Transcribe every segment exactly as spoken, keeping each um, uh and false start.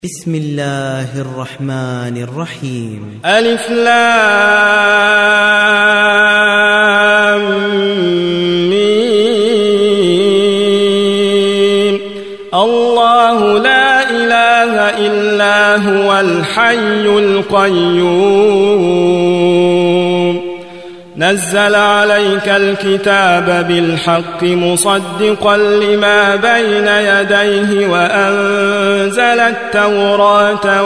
بسم الله الرحمن الرحيم. ألف لام ميم. الله لا إله إلا هو الحي القيوم نزل عليك الكتاب بالحق مصدقا لما بين يديه وأنزل التوراة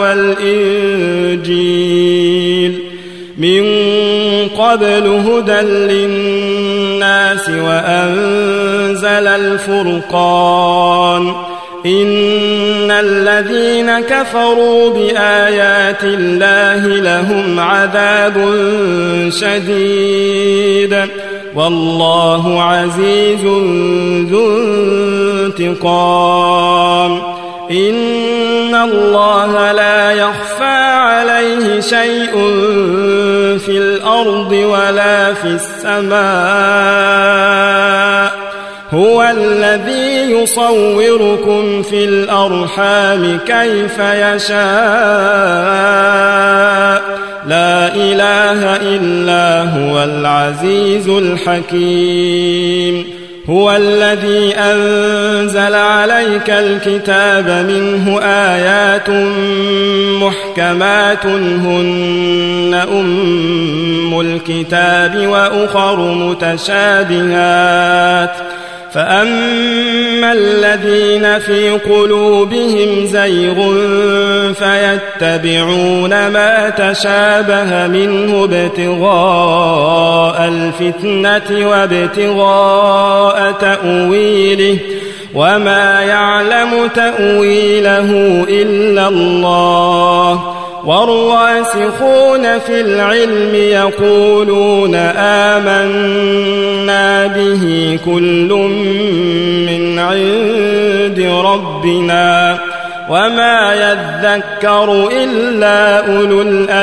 والإنجيل من قبل هدى للناس وأنزل الفرقان إن الذين كفروا بآيات الله لهم عذاب شديد والله عزيز ذو انتقام إن الله لا يخفى عليه شيء في الأرض ولا في السماء هو الذي يصوركم في الأرحام كيف يشاء لا إله إلا هو العزيز الحكيم هو الذي أنزل عليك الكتاب منه آيات محكمات هن أم الكتاب وأخر متشابهات فأما الذين في قلوبهم زيغ فيتبعون ما تشابه منه ابتغاء الفتنة وابتغاء تأويله وما يعلم تأويله إلا الله والراسخون في العلم يقولون آمنا به كل من عند ربنا وما يذكر إلا أولو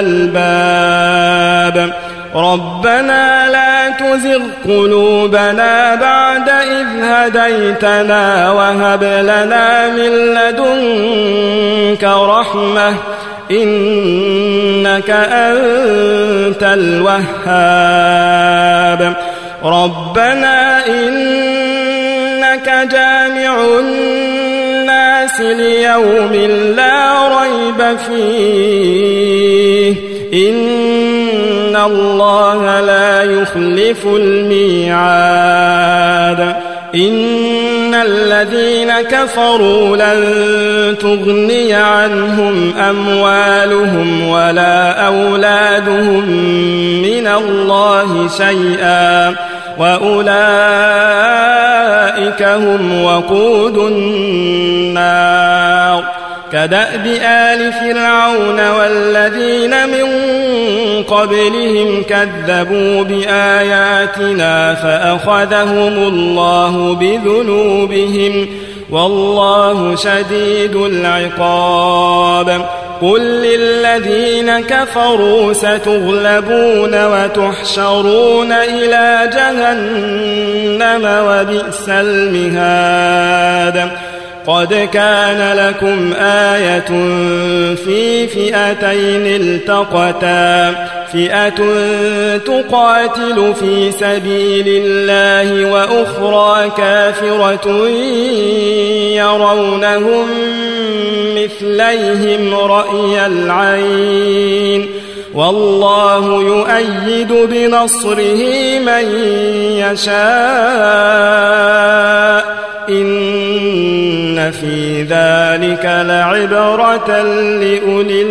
الألباب ربنا لا تزغ قلوبنا بعد إذ هديتنا وهب لنا من لدنك رحمة إنك أنت الوهاب ربنا إنك جامع الناس ليوم لا ريب فيه إن الله لا يخلف الميعاد إن الذين كفروا لن تغني عنهم أموالهم ولا أولادهم من الله شيئا وأولئك هم وقود النار كدأب آل فرعون والذين من قبلهم كذبوا بآياتنا فأخذهم الله بذنوبهم والله شديد العقاب قل للذين كفروا ستغلبون وتحشرون إلى جهنم وبئس المهاد قد كان لكم آية في فئتين التقتا فئة تقاتل في سبيل الله وأخرى كافرة يرونهم مثليهم رأي العين والله يؤيد بنصره من يشاء إن في ذلك لعبرة لأولي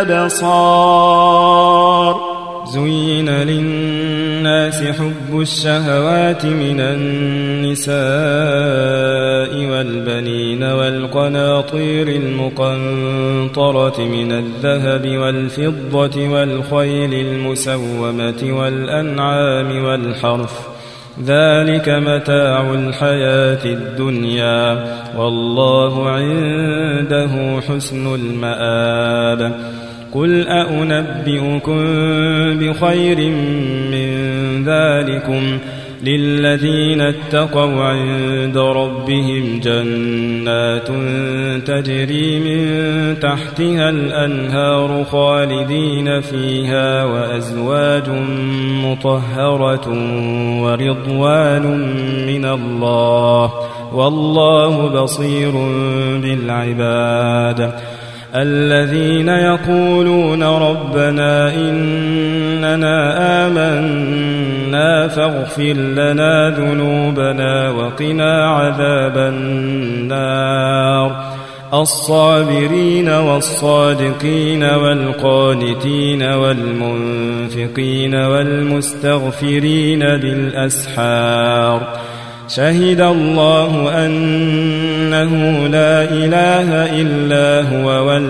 الأبصار زين للناس حب الشهوات من النساء والبنين والقناطير المقنطرة من الذهب والفضة والخيل المسومة والأنعام والحرث ذلك متاع الحياة الدنيا والله عنده حسن المآب قل أأنبئكم بخير من ذلكم للذين اتقوا عند ربهم جنات تجري من تحتها الأنهار خالدين فيها وأزواج مطهرة ورضوان من الله والله بصير بالعباد الذين يقولون ربنا إننا آمنا فاغفر لنا ذنوبنا وقنا عذاب النار الصابرين والصادقين والقانتين والمنفقين والمستغفرين بالأسحار شهد الله أنه لا إله إلا هو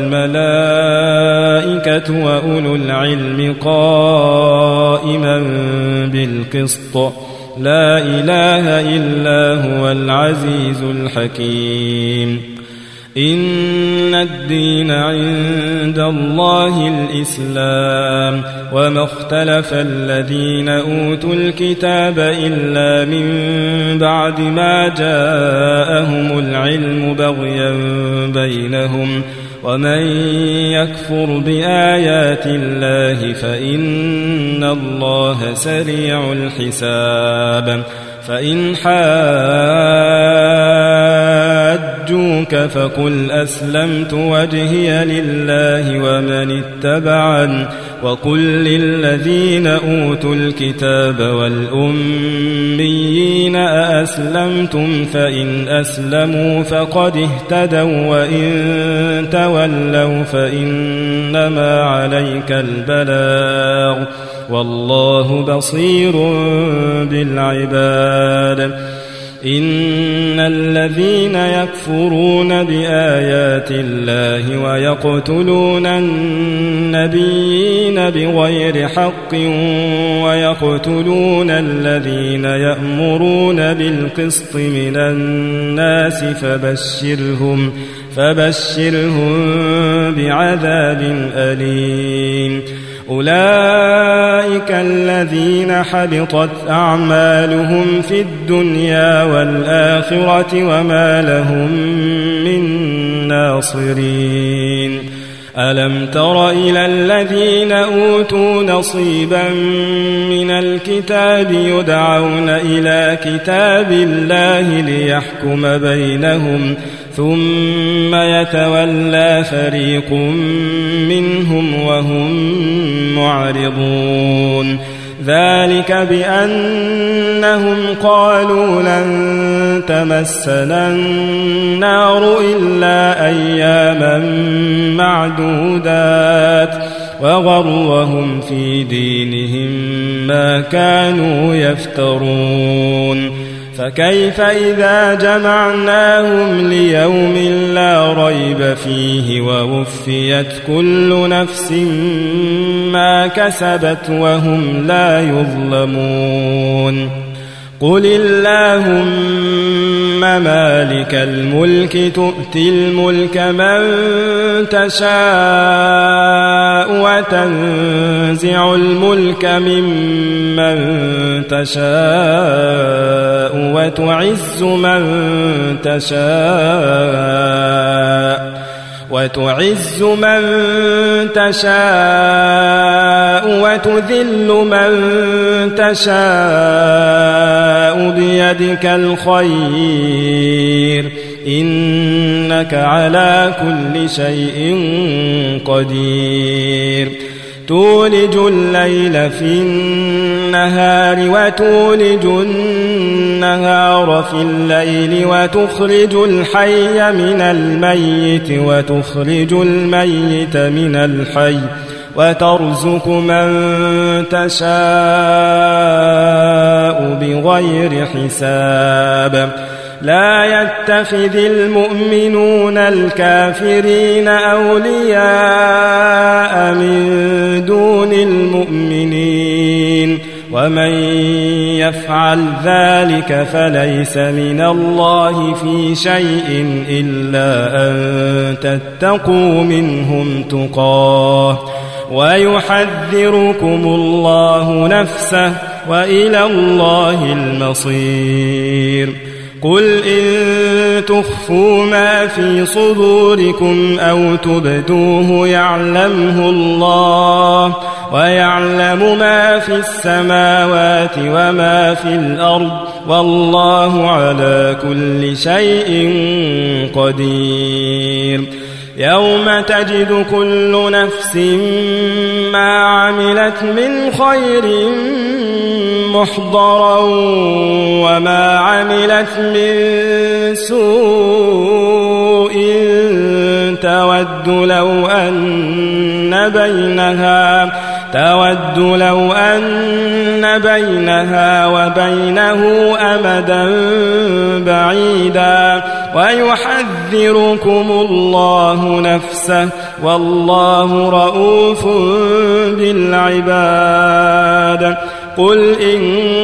والملائكة وأولو العلم قائما بالقسط لا إله إلا هو العزيز الحكيم إن الدين عند الله الإسلام وما اختلف الذين أوتوا الكتاب إلا من بعد ما جاءهم العلم بغيا بينهم ومن يكفر بآيات الله فإن الله سريع الحساب فإن حاجوك فقل أسلمت وجهي لله ومن اتبعن وقل للذين أوتوا الكتاب والأميين أأسلمتم فإن أسلموا فقد اهتدوا وإن تولوا فإنما عليك البلاغ والله بصير بالعباد إن الذين يكفرون بآيات الله ويقتلون النبيين بغير حق ويقتلون الذين يأمرون بالقسط من الناس فبشرهم فبشرهم بعذاب أليم أولئك الذين حبطت أعمالهم في الدنيا والآخرة وما لهم من ناصرين ألم تر إلى الذين أوتوا نصيبا من الكتاب يدعون إلى كتاب الله ليحكم بينهم ثم يتولى فريق منهم وهم معرضون ذلك بأنهم قالوا لن تمسنا النار إلا أياما معدودات وغرهم في دينهم ما كانوا يفترون فكيف إذا جمعناهم ليوم لا ريب فيه ووفيت كل نفس ما كسبت وهم لا يظلمون قل اللهم مالك الملك تؤتي الملك من تشاء وتنزع الملك ممن تشاء وتعز من تشاء وتعز من تشاء وتذل من تشاء بيدك الخير إنك على كل شيء قدير تولج الليل في النهار وتولج النهار في الليل وتخرج الحي من الميت وتخرج الميت من الحي وترزق من تشاء بغير حساب لا يتخذ المؤمنون الكافرين أولياء من دون المؤمنين ومن يفعل ذلك فليس من الله في شيء إلا أن تتقوا منهم تقاه ويحذركم الله نفسه وإلى الله المصير. قل إن تخفوا ما في صدوركم أو تبدوه يعلمه الله، ويعلم ما في السماوات وما في الأرض، والله على كل شيء قدير. يوم تجد كل نفس ما عملت من خير محضرا وما عملت من سوء تود لو أن بينها تود لو أن بينها وبينه أمدا بعيدا، ويحذركم الله نفسه، والله رؤوف بالعباد. قل إن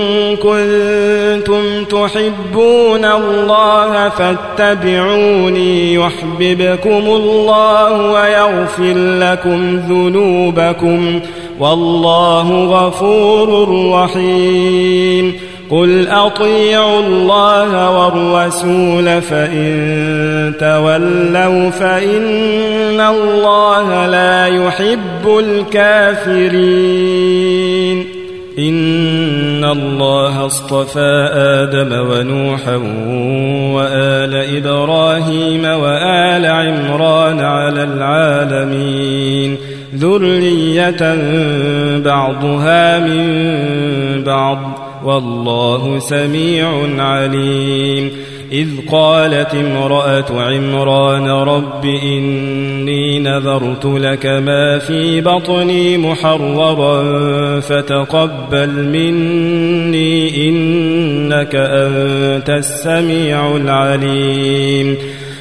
كنتم تحبون الله فاتبعوني يحببكم الله ويغفر لكم ذنوبكم، والله غفور رحيم. قل أطيعوا الله والرسول فإن تولوا فإن الله لا يحب الكافرين. إن الله اصطفى آدم ونوحا وآل إبراهيم وآل عمران على العالمين ذرية بعضها من بعض، والله سميع عليم. إذ قالت امرأة عمران رب إني نذرت لك ما في بطني محررا فتقبل مني إنك أنت السميع العليم.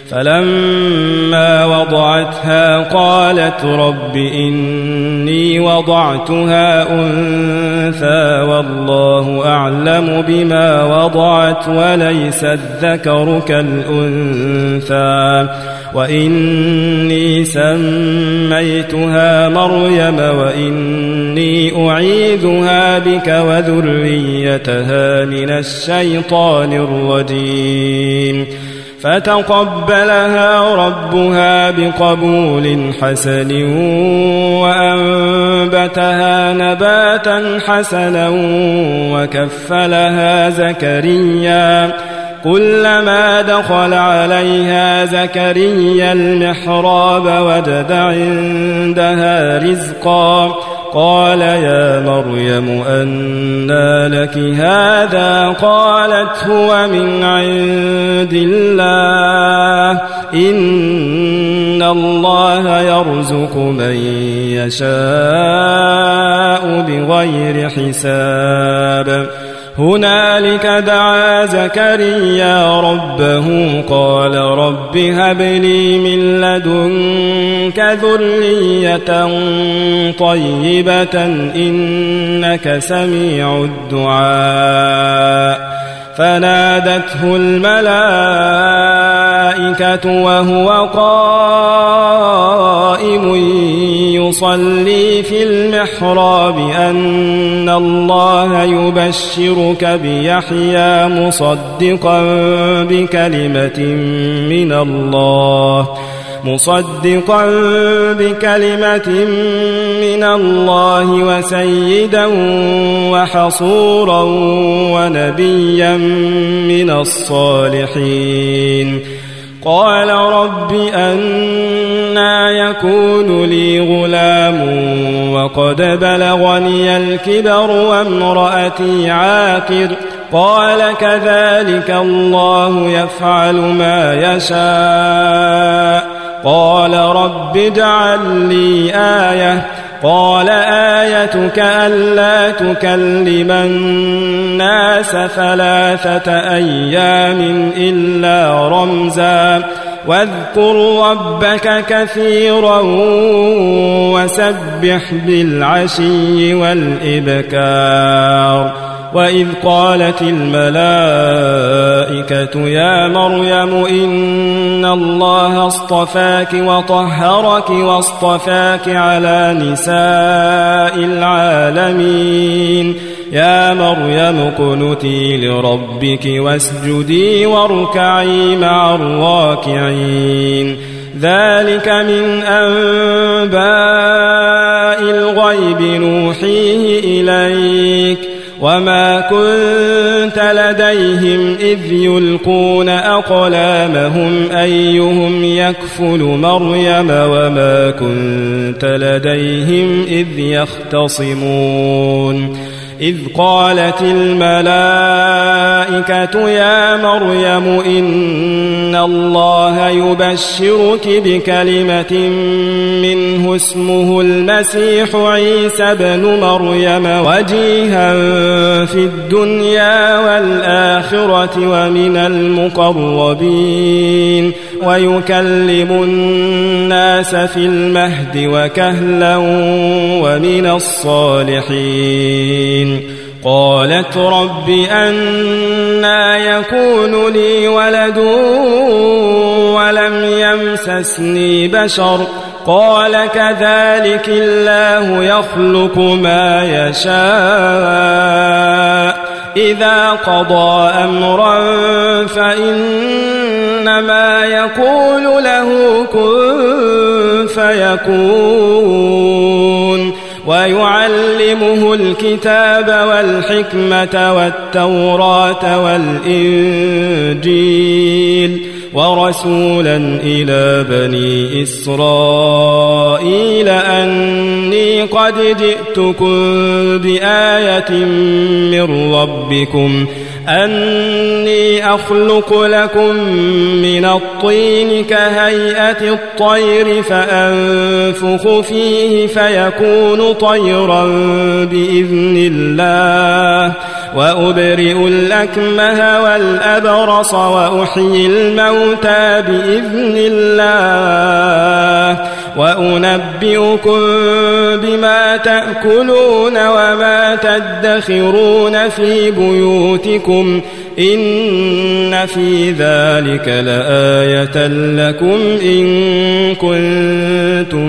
فلما وضعتها قالت رب إني وضعتها أنثى والله أعلم بما وضعت وليس الذكر كالأنثى، وإني سميتها مريم وإني أعيذها بك وذريتها من الشيطان الرجيم. فتقبلها ربها بقبول حسن وأنبتها نباتا حسنا وكفلها زكريا. كلما دخل عليها زكريا المحراب وجد عندها رزقا قال يا مريم أنى لك هذا؟ قالت هو من عند الله إن الله يرزق من يشاء بغير حساب. هنالك دعا زكريا ربه قال رب هب لي من لدنك ذرية طيبة إنك سميع الدعاء. فنادته الملائكة وهو قائم يصلي في المحراب أن الله يبشرك بيحيى مصدقا بكلمة من الله مصدقا بكلمة من الله وسيدا وحصورا ونبيا من الصالحين. قال رب أنى يكون لي غلام وقد بلغني الكبر وامرأتي عاقر؟ قال كذلك الله يفعل ما يشاء. قال رب اجعل لي آية. قال آيتك ألا تكلم الناس ثلاثة أيام إلا رمزا واذكر ربك كثيرا وسبح بالعشي والإبكار. وإذ قالت الملائكة يا مريم إن الله اصطفاك وطهرك واصطفاك على نساء العالمين يا مريم اقنتي لربك واسجدي واركعي مع الراكعين ذلك من أنباء الغيب نوحيه إليك وما كنت لديهم إذ يلقون أقلامهم أيهم يكفل مريم وما كنت لديهم إذ يختصمون إذ قالت الملائكة يا مريم إن الله يبشرك بكلمة منه اسمه المسيح عيسى بن مريم وجيها في الدنيا والآخرة ومن المقربين ويكلم الناس في المهد وكهلا ومن الصالحين قالت رب أنى يكون لي ولد ولم يمسسني بشر قال كذلك الله يخلق ما يشاء إذا قضى أمرا فإنما يقول له كن فيكون ويعلمه الكتاب والحكمة والتوراة والإنجيل ورسولا إلى بني إسرائيل أني قد جئتكم بآية من ربكم أني أخلق لكم من الطين كهيئة الطير فأنفخ فيه فيكون طيرا بإذن الله وأبرئ الأكمه والأبرص وأحيي الموتى بإذن الله وأنبئكم بما تأكلون وما تدخرون في بيوتكم إن في ذلك لآية لكم إن كنتم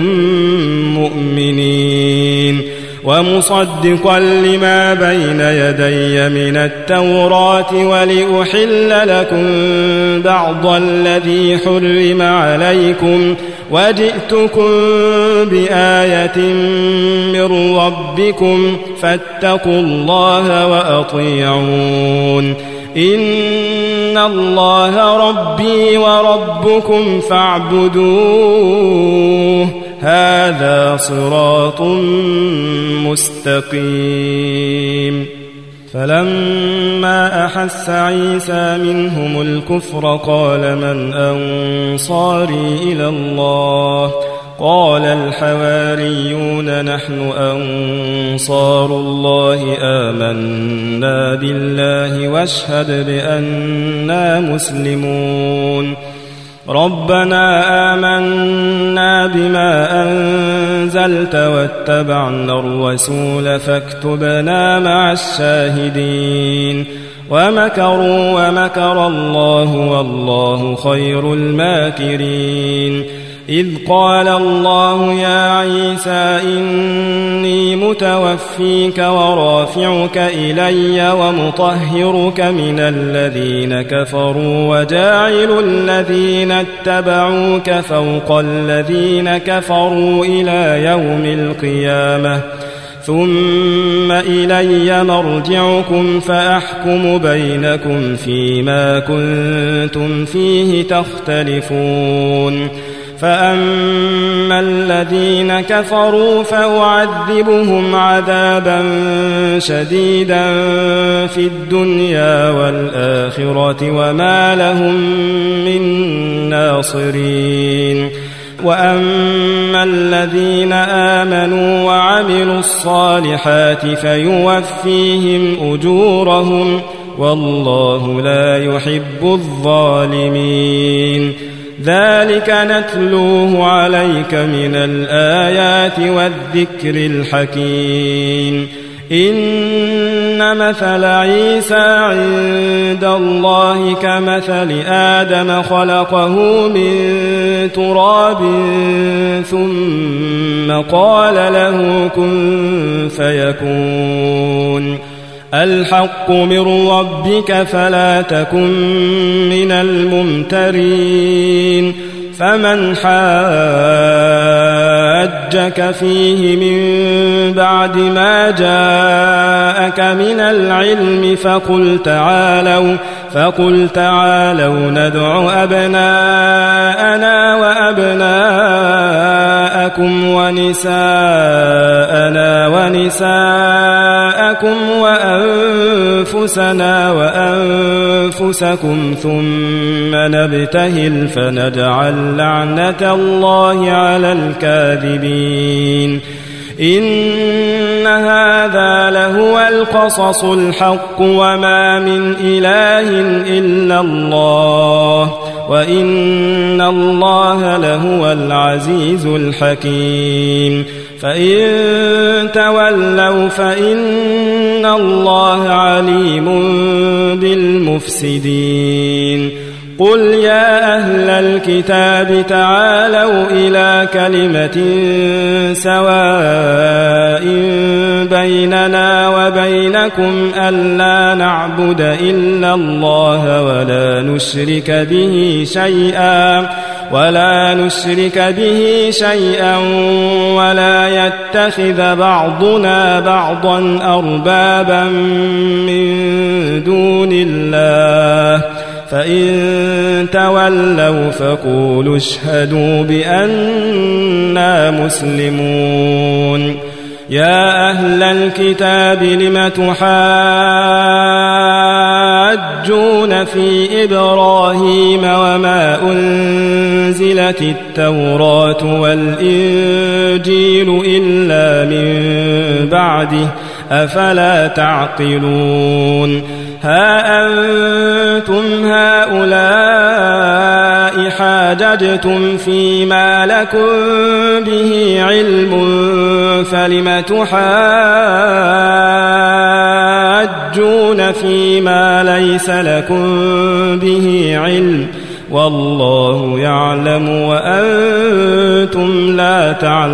مؤمنين ومصدقا لما بين يدي من التوراة ولأحل لكم بعض الذي حرم عليكم وجئتكم بآية من ربكم فاتقوا الله وأطيعون إن الله ربي وربكم فاعبدوه هذا صراط مستقيم فلما أحس عيسى منهم الكفر قال من أنصاري إلى الله قال الحواريون نحن أنصار الله آمنا بالله واشهد بأننا مسلمون ربنا آمنا بما أنزلت واتبعنا الرسول فاكتبنا مع الشاهدين ومكروا ومكر الله والله خير الماكرين إذ قال الله يا عيسى إني متوفيك ورافعك إلي ومطهرك من الذين كفروا وجاعل الذين اتبعوك فوق الذين كفروا إلى يوم القيامة ثم إلي مرجعكم فأحكم بينكم فيما كنتم فيه تختلفون فأما الذين كفروا فأعذبهم عذابا شديدا في الدنيا والآخرة وما لهم من ناصرين وأما الذين آمنوا وعملوا الصالحات فيوفيهم أجورهم والله لا يحب الظالمين ذلك نتلوه عليك من الآيات والذكر الحكيم إن مثل عيسى عند الله كمثل آدم خلقه من تراب ثم قال له كن فيكون الحق من ربك فلا تكن من الممترين فمن حاجك فيه من بعد ما جاءك من العلم فقل تعالوا فقل تعالوا ندع أبناءنا وأبناءكم ونساءنا ونساءكم وأنفسنا وأنفسكم ثم نبتهل فنجعل لعنة الله على الكاذبين إن هذا لهو القصص الحق وما من إله إلا الله وإن الله لهو العزيز الحكيم فإن تولوا فإن الله عليم بالمفسدين قل يا أهل الكتاب تعالوا إلى كلمة سواء بيننا وبينكم ألا نعبد إلا الله ولا نشرك به شيئا ولا نشرك به شيئا ولا يتخذ بعضنا بعضا أربابا من دون الله فإن تولوا فقولوا اشهدوا بأننا مسلمون يا أهل الكتاب لم تحاجون في إبراهيم وما أنزلت التوراة والإنجيل إلا من بعده أفلا تعقلون ها أنتم هؤلاء حاججتم فيما لكم به علم فلم تحاجون فيما ليس لكم به علم والله يعلم وأنتم لا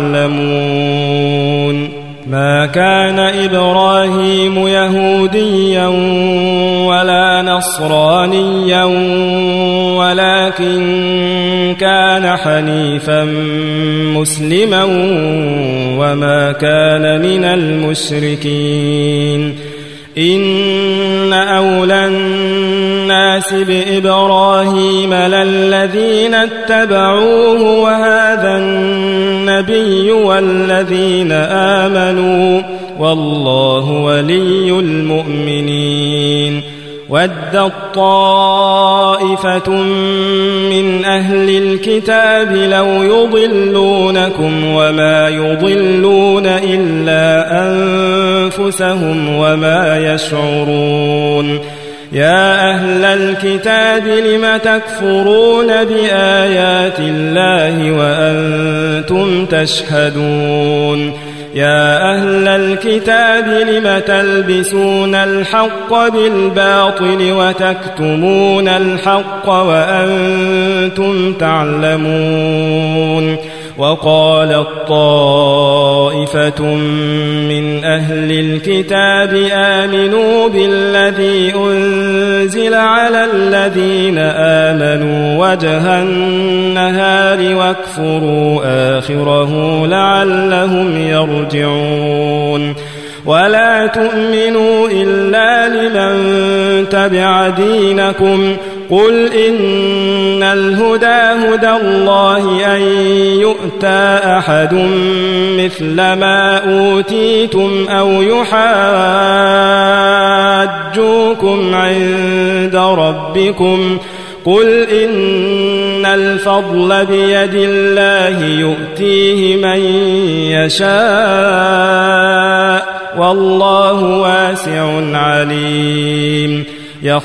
تعلمون ما كان إبراهيم يهوديا ولا نصرانيا ولكن كان حنيفا مسلما وما كان من المشركين إن أولى الناس بإبراهيم للذين اتبعوه وهذا النبي والذين آمنوا والله ولي المؤمنين ودت طائفة من أهل الكتاب لو يضلونكم وما يضلون إلا أنفسهم وما يشعرون يا أهل الكتاب لم تكفرون بآيات الله وأنتم تشهدون يا أهل الكتاب لم تلبسون الحق بالباطل وتكتمون الحق وأنتم تعلمون وقالت طائفة من أهل الكتاب آمنوا بالذي أنزل على الذين آمنوا وجه النهار واكفروا آخره لعلهم يرجعون ولا تؤمنوا إلا لمن تبع دينكم قل إن الهدى هدى الله أن يؤتى أحد مثل ما أوتيتم أو يحاجوكم عند ربكم قل إن الفضل بيد الله يؤتيه من يشاء والله واسع عليم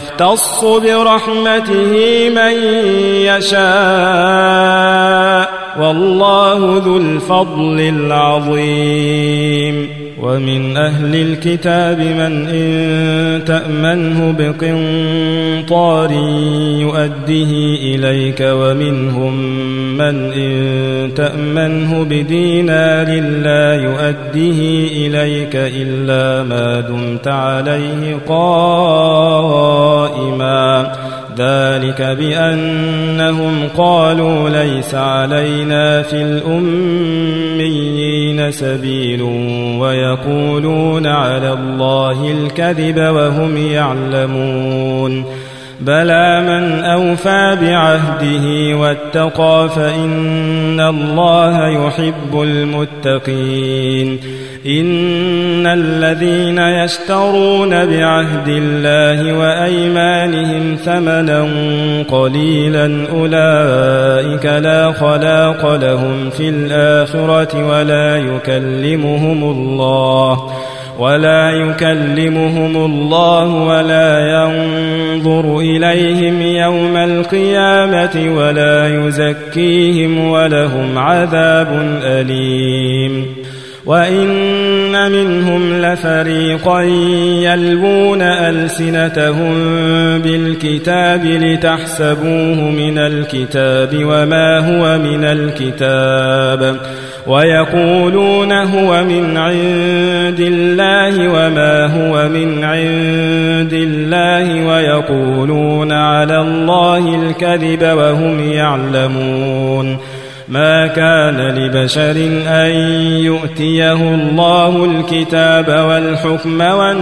يختص برحمته من يشاء والله ذو الفضل العظيم. ومن أهل الكتاب من إن تأمنه بقنطار يؤده إليك ومنهم من إن تأمنه بدينار لا يؤده إليك إلا ما دمت عليه قائما ذلك بأنهم قالوا ليس علينا في الأميين سبيل ويقولون على الله الكذب وهم يعلمون بلى من أوفى بعهده واتقى فإن الله يحب المتقين إن الذين يشترون بعهد الله وأيمانهم ثمنا قليلا أولئك لا خلاق لهم في الآخرة ولا يكلمهم الله ولا يكلمهم الله ولا ينظر إليهم يوم القيامة ولا يزكيهم ولهم عذاب أليم. وإن منهم لفريقا يلوون ألسنتهم بالكتاب لتحسبوه من الكتاب وما هو من الكتاب ويقولون هو من عند الله وما هو من عند الله ويقولون على الله الكذب وهم يعلمون ما كان لبشر أن يؤتيه الله الكتاب والحكم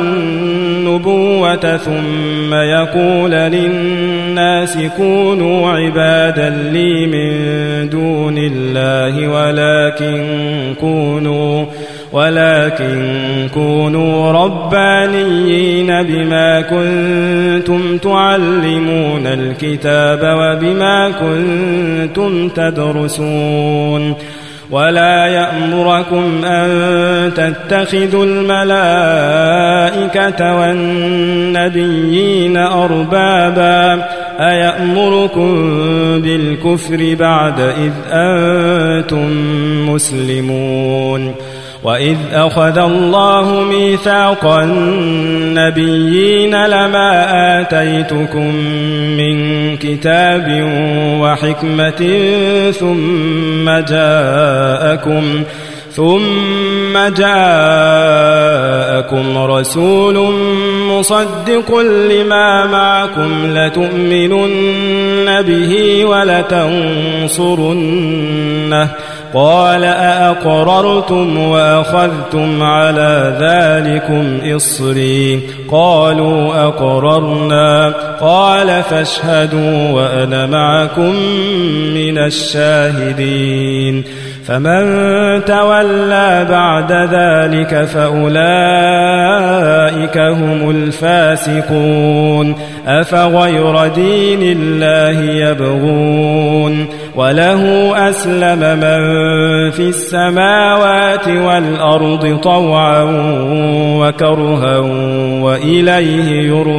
والنبوة ثم يقول للناس كونوا عبادا لي من دون الله ولكن كونوا ولكن كونوا ربانيين بما كنتم تعلمون الكتاب وبما كنتم تدرسون ولا يأمركم أن تتخذوا الملائكة والنبيين أربابا أيأمركم بالكفر بعد إذ أنتم مسلمون وإذ أخذ الله ميثاق النبيين لما آتيتكم من كتاب وحكمة ثم جاءكم ثم جاءكم رسول مصدق لما معكم لتؤمنن به ولتنصرنه قال أأقررتم وأخذتم على ذلكم إصري قالوا أقررنا قال فاشهدوا وأنا معكم من الشاهدين فمن تولى بعد ذلك فأولئك هم الفاسقون أفغير دين الله يبغون وله أسلم من في السماوات والأرض طوعا وكرها وإليه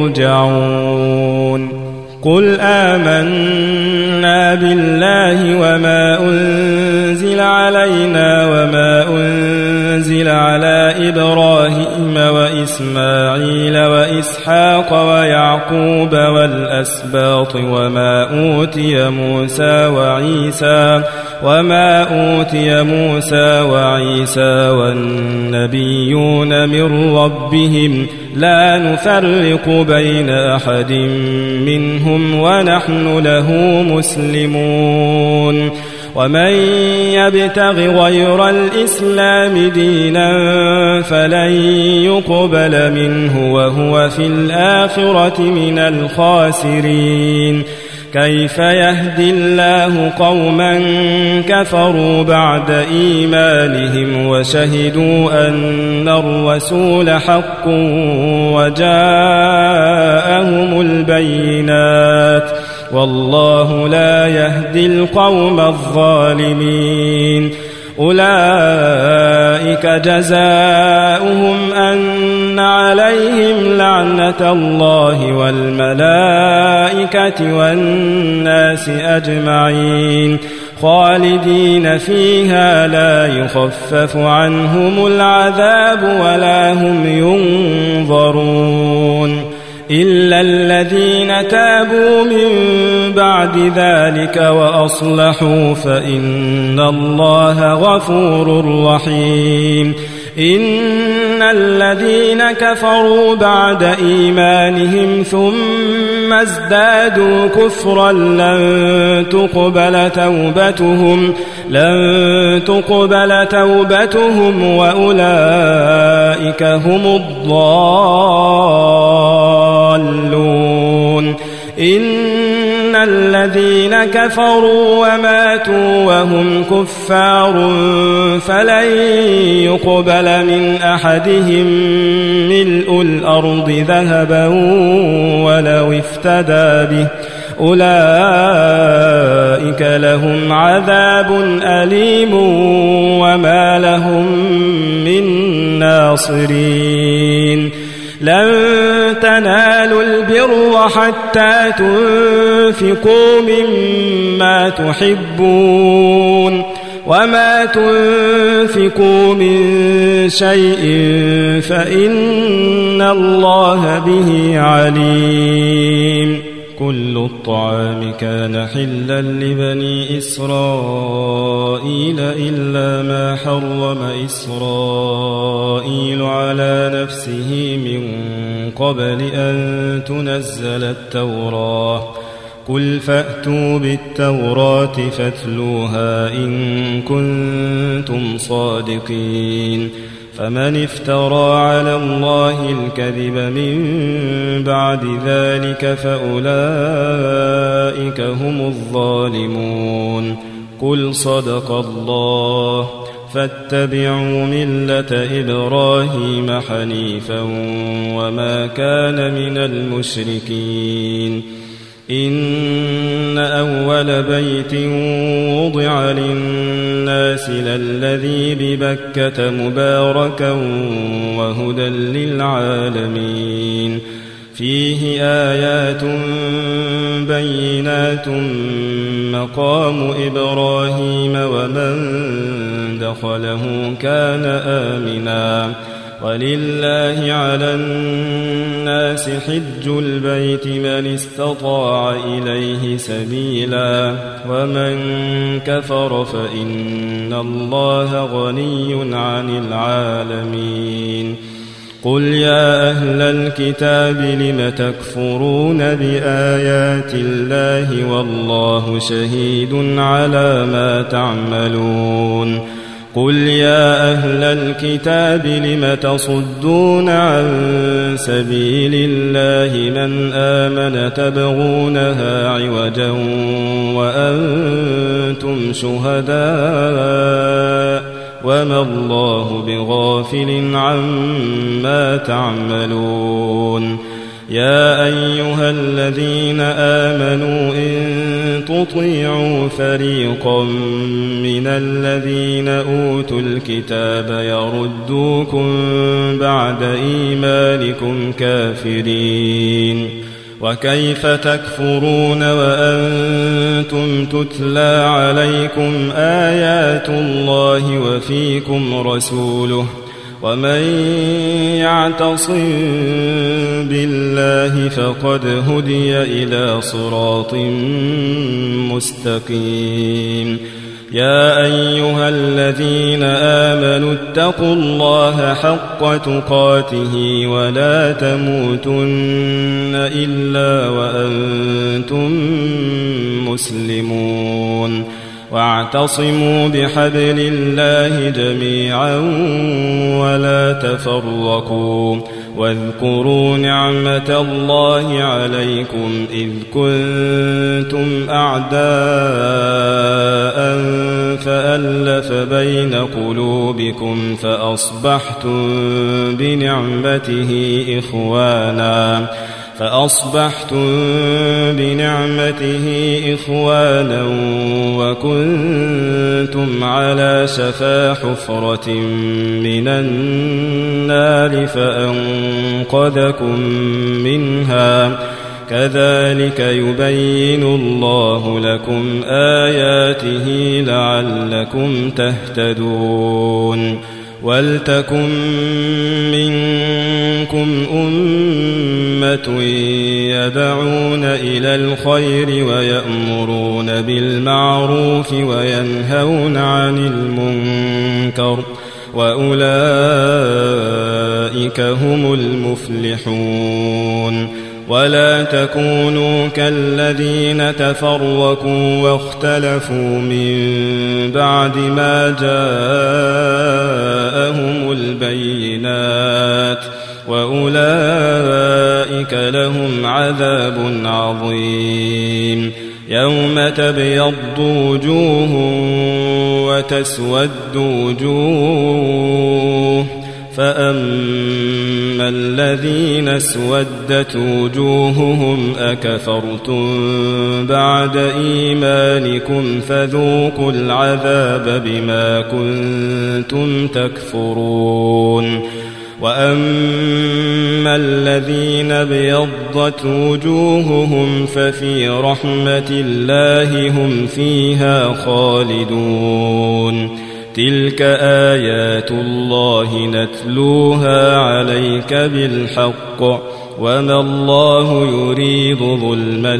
يرجعون قل آمنا بالله وما أنزل علينا وما أنزل على إبراهيم وإسماعيل وإسحاق ويعقوب والأسباط وما أوتي موسى وعيسى وما أوتي موسى وعيسى والنبيون من ربهم لا نفرق بين أحد منهم ونحن له مسلمون ومن يبتغ غير الإسلام دينا فلن يقبل منه وهو في الآخرة من الخاسرين كيف يهدي الله قوما كفروا بعد إيمانهم وشهدوا أن الرسول حق وجاءهم البينات والله لا يهدي القوم الظالمين أولئك جزاؤهم أن عليهم لعنة الله والملائكة والناس أجمعين خالدين فيها لا يخفف عنهم العذاب ولا هم ينظرون إلا الذين تابوا من بعد ذلك وأصلحوا فإن الله غفور رحيم إن الذين كفروا بعد إيمانهم ثم ازدادوا كفرا لن تقبل توبتهم لن تقبل توبتهم وأولئك هم الضالون إن الذين كفروا وماتوا وهم كفار فلن يقبل من أحدهم ملء الأرض ذهبا ولو افتدى به أولئك لهم عذاب أليم وما لهم من ناصرين لن تنالوا البر حتى تنفقوا مما تحبون وما تنفقوا من شيء فإن الله به عليم كل الطعام كان حلا لبني إسرائيل إلا ما حرم إسرائيل على نفسه من قبل أن تنزل التوراة قل فأتوا بالتوراة فاتلوها إن كنتم صادقين فمن افترى على الله الكذب من بعد ذلك فأولئك هم الظالمون قل صدق الله فاتبعوا ملة إبراهيم حنيفا وما كان من المشركين إن أول بيت وضع للناس للذي ببكة مباركا وهدى للعالمين فيه آيات بينات مقام إبراهيم ومن دخله كان آمنا ولله على الناس حج البيت من استطاع إليه سبيلا ومن كفر فإن الله غني عن العالمين قل يا أهل الكتاب لم تكفرون بآيات الله والله شهيد على ما تعملون قل يا أهل الكتاب لم تصدون عن سبيل الله من آمن تبغونها عوجا وأنتم شهداء وما الله بغافل عما تعملون يا أيها الذين آمنوا إن تطيعوا فريقا من الذين أوتوا الكتاب يردوكم بعد إيمانكم كافرين وكيف تكفرون وأنتم تتلى عليكم آيات الله وفيكم رسوله ومن يعتصم بالله فقد هدي إلى صراط مستقيم يا أيها الذين آمنوا اتقوا الله حق تقاته ولا تموتن إلا وأنتم مسلمون واعتصموا بحبل الله جميعا ولا تفرقوا واذكروا نعمة الله عليكم إذ كنتم أعداء فألف بين قلوبكم فأصبحتم بنعمته إخوانا فأصبحتم بنعمته إخوانا وكنتم على شفا حفرة من النار فأنقذكم منها كذلك يبين الله لكم آياته لعلكم تهتدون ولتكن منكم أمة يدعون إلى الخير ويأمرون بالمعروف وينهون عن المنكر وأولئك هم المفلحون ولا تكونوا كالذين تفرقوا واختلفوا من بعد ما جاءهم البينات وأولئك لهم عذاب عظيم يوم تبيض وجوه وتسود وجوه فأما الذين اسودت وجوههم أكفرتم بعد إيمانكم فذوقوا العذاب بما كنتم تكفرون وأما الذين ابيضت وجوههم ففي رحمة الله هم فيها خالدون تلك آيات الله نتلوها عليك بالحق وما الله يريد ظلما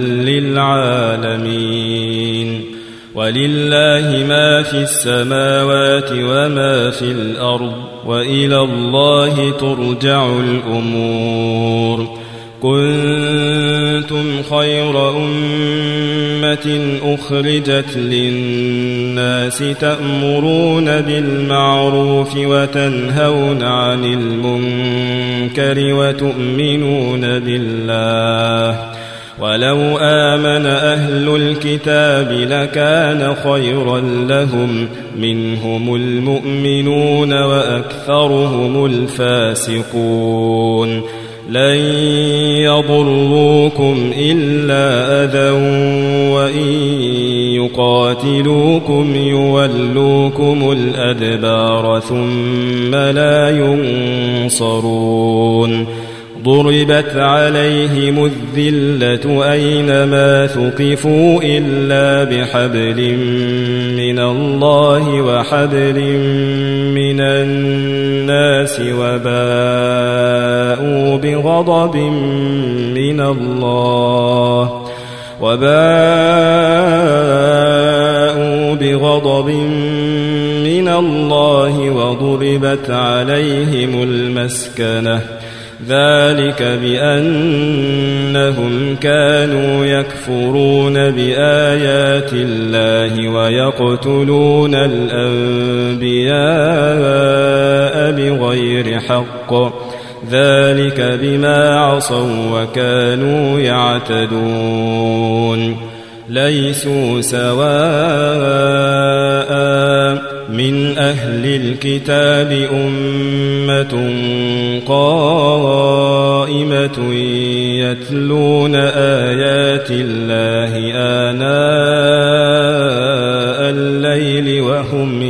للعالمين ولله ما في السماوات وما في الأرض وإلى الله ترجع الأمور كنتم خير أمة أخرجت للناس تأمرون بالمعروف وتنهون عن المنكر وتؤمنون بالله ولو آمن أهل الكتاب لكان خيرا لهم منهم المؤمنون وأكثرهم الفاسقون لن يضروكم إلا أذى وإن يقاتلوكم يولوكم الأدبار ثم لا ينصرون ضربت عليهم الذلة أينما ثقفوا إلا بحبل من الله وحبل من الناس وباءوا بغضب من الله وباءوا بغضب من الله وضربت عليهم المسكنة ذلك بأنهم كانوا يكفرون بآيات الله ويقتلون الأنبياء بغير حق ذلك بما عصوا وكانوا يعتدون ليسوا سواء من أهل الكتاب أمة قائمة يتلون آيات الله آناء الليل وهم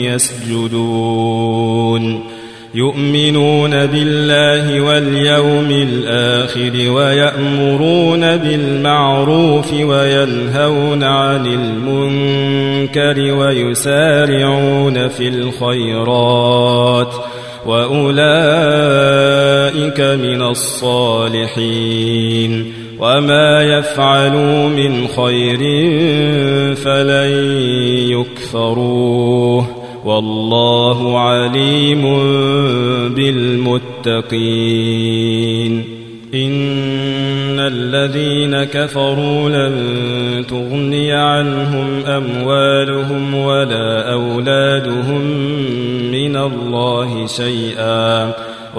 يسجدون يؤمنون بالله واليوم الآخر ويأمرون بالمعروف وينهون عن المنكر ويسارعون في الخيرات وأولئك من الصالحين وما يفعلوا من خير فلن يكفروه والله عليم بالمتقين إن الذين كفروا لن تغني عنهم أموالهم ولا أولادهم من الله شيئا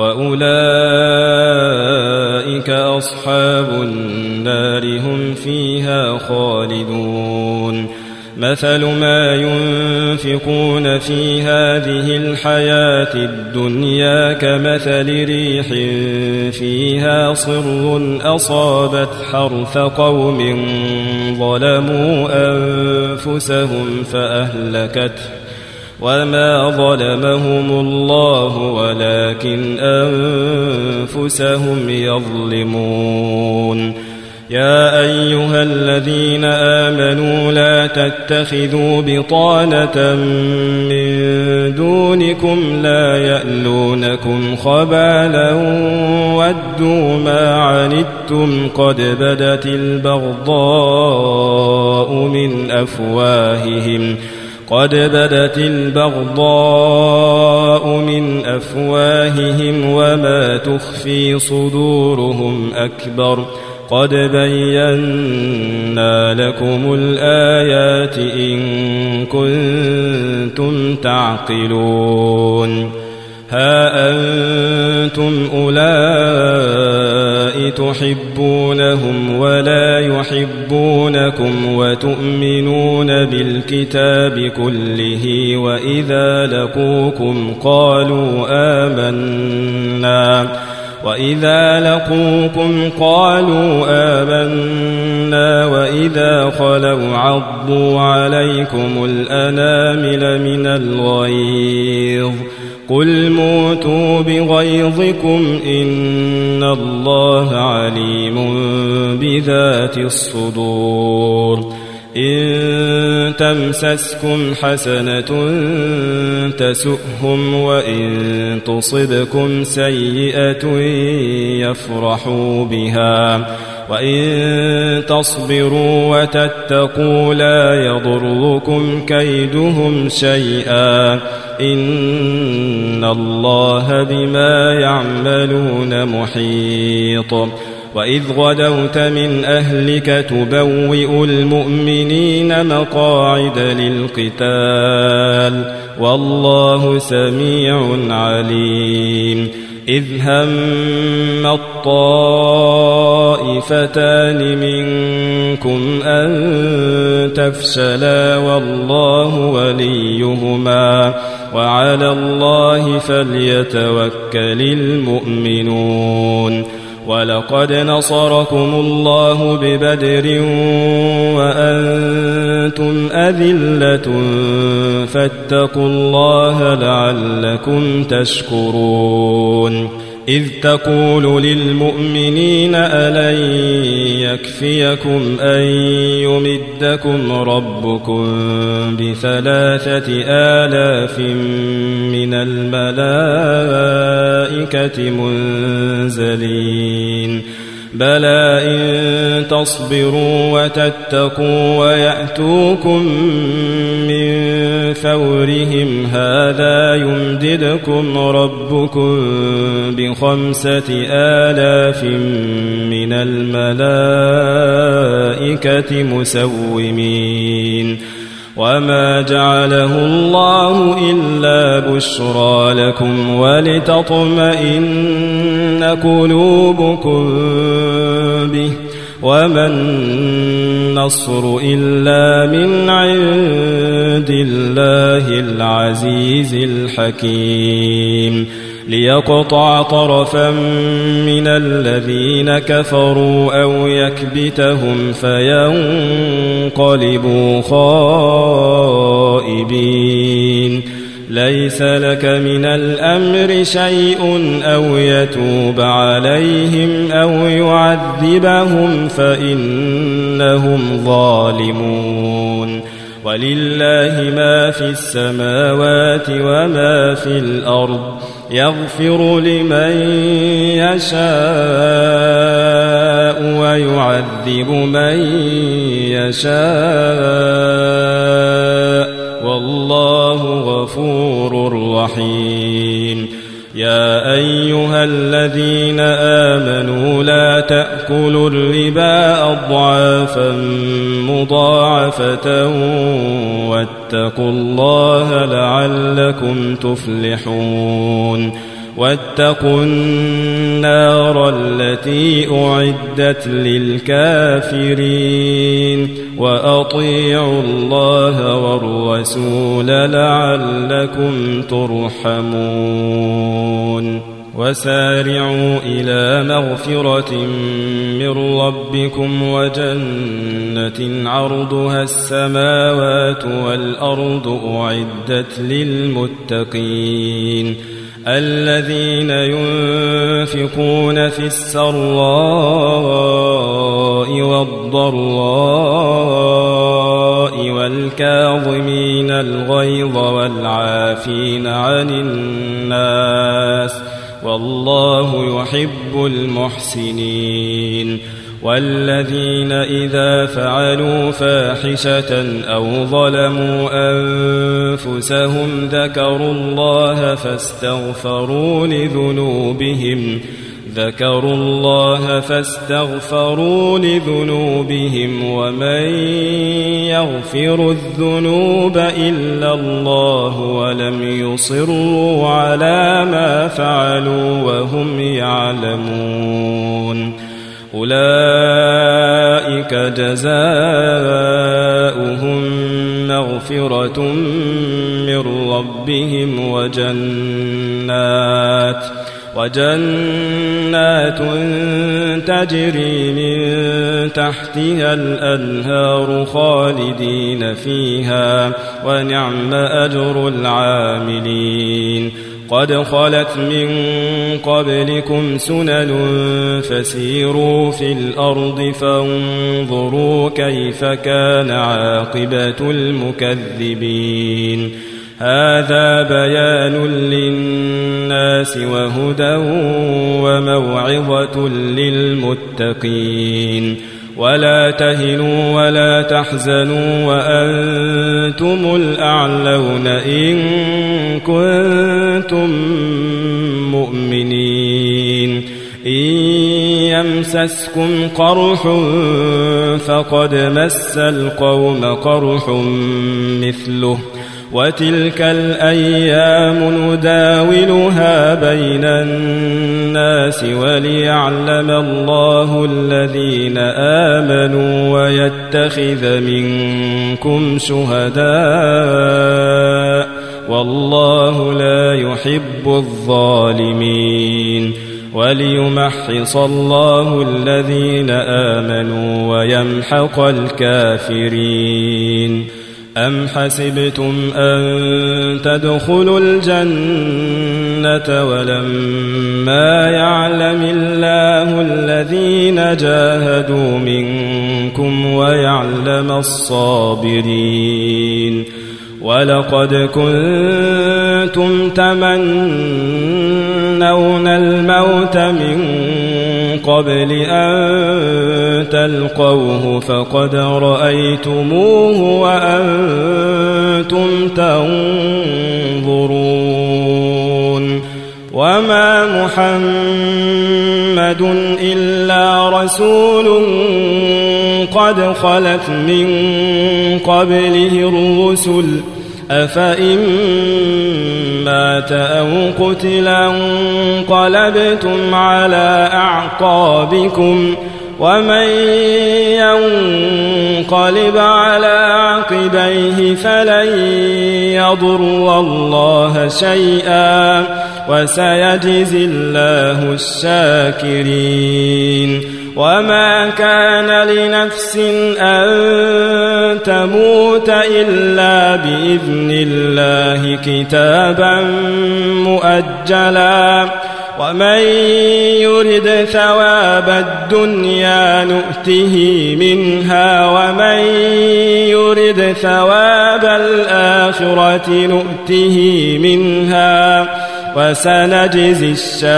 وأولئك أصحاب النار هم فيها خالدون مثل ما ينفقون في هذه الحياة الدنيا كمثل ريح فيها صر أصابت حرث قوم ظلموا أنفسهم فأهلكته وما ظلمهم الله ولكن أنفسهم يظلمون يا أيها الذين آمنوا لا تتخذوا بطانة من دونكم لا يألونكم خبالا ودوا ما عنتم قد بدت البغضاء من أفواههم قد بدت البغضاء من أفواههم وما تخفي صدورهم أكبر قد بينا لكم الآيات إن كنتم تعقلون ها أنتم أولئك تحبونهم ولا يحبونكم وتؤمنون بالكتاب كله وإذا لقوكم قالوا آمنا وإذا لقوكم قالوا آمنا وإذا خلوا عضوا عليكم الأنامل من الغيظ قل موتوا بغيظكم إن الله عليم بذات الصدور إن تمسسكم حسنة تسؤهم وإن تصبكم سيئة يفرحوا بها وإن تصبروا وتتقوا لا يضركم كيدهم شيئا إن الله بما يعملون محيط وإذ غدوت من أهلك تبوئ المؤمنين مقاعد للقتال والله سميع عليم إذ هم الطائفتان منكم أن تفشلا والله وليهما وعلى الله فليتوكل المؤمنون ولقد نصركم الله ببدر وأنتم أذلة فاتقوا الله لعلكم تشكرون إذ تقول للمؤمنين ألن يكفيكم أن يمدكم ربكم بثلاثة آلاف من الملائكة منزلين بلى إن تصبروا وتتقوا ويأتوكم من فورهم هذا يمددكم ربكم بخمسة آلاف من الملائكة مسومين وما جعله الله إلا بشرى لكم ولتطمئن قلوبكم به وما النصر إلا من عند الله العزيز الحكيم ليقطع طرفا من الذين كفروا أو يكبتهم فينقلبوا خائبين ليس لك من الأمر شيء أو يتوب عليهم أو يعذبهم فإنهم ظالمون ولله ما في السماوات وما في الأرض يغفر لمن يشاء ويعذب من يشاء والله غفور رحيم يا أيها الذين آمنوا لا تأكلوا الربا أضعافا مضاعفة واتقوا الله لعلكم تفلحون واتقوا النار التي أعدت للكافرين وأطيعوا الله والرسول لعلكم ترحمون وسارعوا إلى مغفرة من ربكم وجنة عرضها السماوات والأرض أعدت للمتقين الذين ينفقون في السراء الضراء والكاظمين الغيظ والعافين عن الناس والله يحب المحسنين والذين إذا فعلوا فاحشة أو ظلموا أنفسهم ذكروا الله فاستغفروا لذنوبهم ذكروا الله فاستغفروا لذنوبهم ومن يغفر الذنوب إلا الله ولم يصروا على ما فعلوا وهم يعلمون أولئك جزاؤهم مغفرة من ربهم وجنات وجنات تجري من تحتها الأنهار خالدين فيها ونعم أجر العاملين قد خلت من قبلكم سنن فسيروا في الأرض فانظروا كيف كان عاقبة المكذبين هذا بيان للناس وهدى وموعظة للمتقين ولا تهنوا ولا تحزنوا وأنتم الأعلون إن كنتم مؤمنين إن يمسسكم قرح فقد مس القوم قرح مثله وتلك الأيام نداولها بين الناس وليعلم الله الذين آمنوا ويتخذ منكم شهداء والله لا يحب الظالمين وليمحص الله الذين آمنوا ويمحق الكافرين أم حسبتم أن تدخلوا الجنة ولما يعلم الله الذين جاهدوا منكم ويعلم الصابرين ولقد كنتم تمنون الموت من قبل أن تلقوه فقد رأيتموه وأنتم تنظرون وما محمد إلا رسول قد خلت من قبله الرسل أفإن مات أو قتل انقلبتم على أعقابكم ومن ينقلب على عقبيه فلن يضر الله شيئا وسيجزي الله الشاكرين وما كان لنفس أن تموت إلا بإذن الله كتابا مؤجلا ومن يرد ثواب الدنيا نؤته منها ومن يرد ثواب الآخرة نؤته منها وسنجزي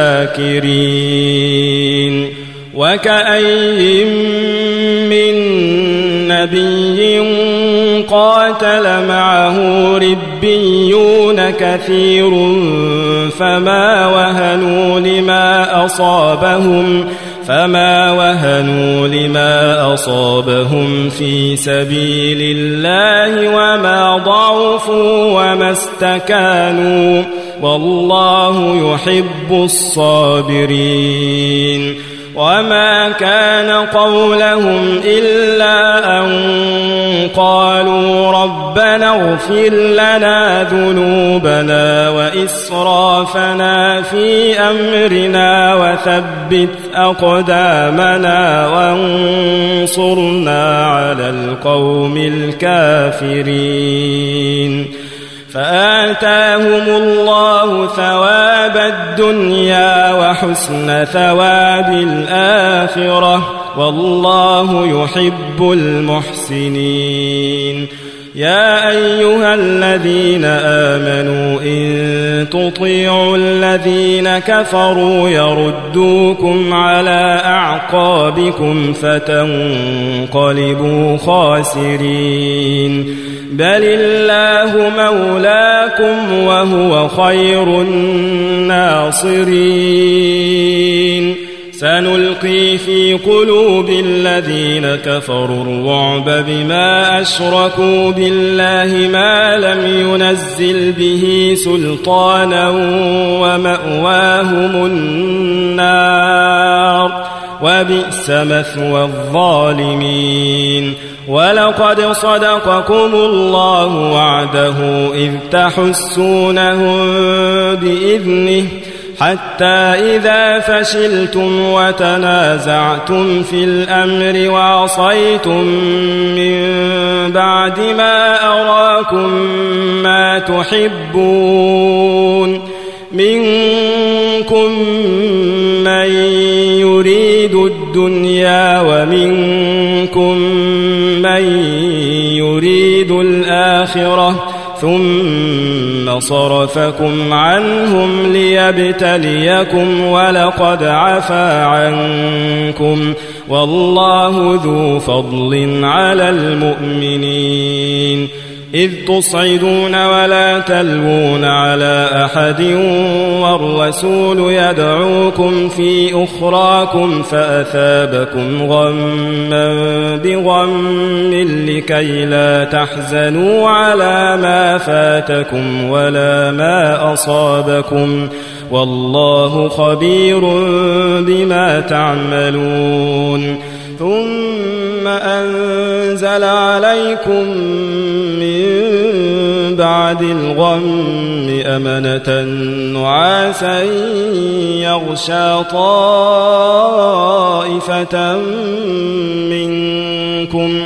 الشاكرين وكأي من نبي قاتل معه ربيون كثير فما وهنوا لما أصابهم فما وهنوا لما أصابهم في سبيل الله وما ضعفوا وما استكانوا والله يحب الصابرين وما كان قولهم إلا أن قالوا ربنا اغفر لنا ذنوبنا وإسرافنا في أمرنا وثبت أقدامنا وانصرنا على القوم الكافرين فآتاهم الله ثواب الدنيا وحسن ثواب الآخرة، والله يحب المحسنين. يا أيها الذين آمنوا إن تطيعوا الذين كفروا يردوكم على أعقابكم فتنقلبوا خاسرين، بل الله مولاكم وهو خير الناصرين. سنلقي في قلوب الذين كفروا الرعب بما أشركوا بالله ما لم ينزل به سلطانا ومأواهم النار وبئس مثوى الظالمين. ولقد صدقكم الله وعده إذ تحسونهم بإذنه حتى إذا فشلتم وتنازعتم في الأمر وعصيتم من بعد ما أراكم ما تحبون، منكم من يريد الدنيا ومنكم من يريد الآخرة، ثم صرفكم عنهم ليبتليكم ولقد عفا عنكم، والله ذو فضل على المؤمنين. إذ تصعدون ولا تلوون على أحد والرسول يدعوكم في أخراكم فأثابكم غما بغم لكي لا تحزنوا على ما فاتكم ولا ما أصابكم، والله خبير بما تعملون. ثم أنزل عليكم من بعد الغم أمنة نعاسا يغشى طائفة منكم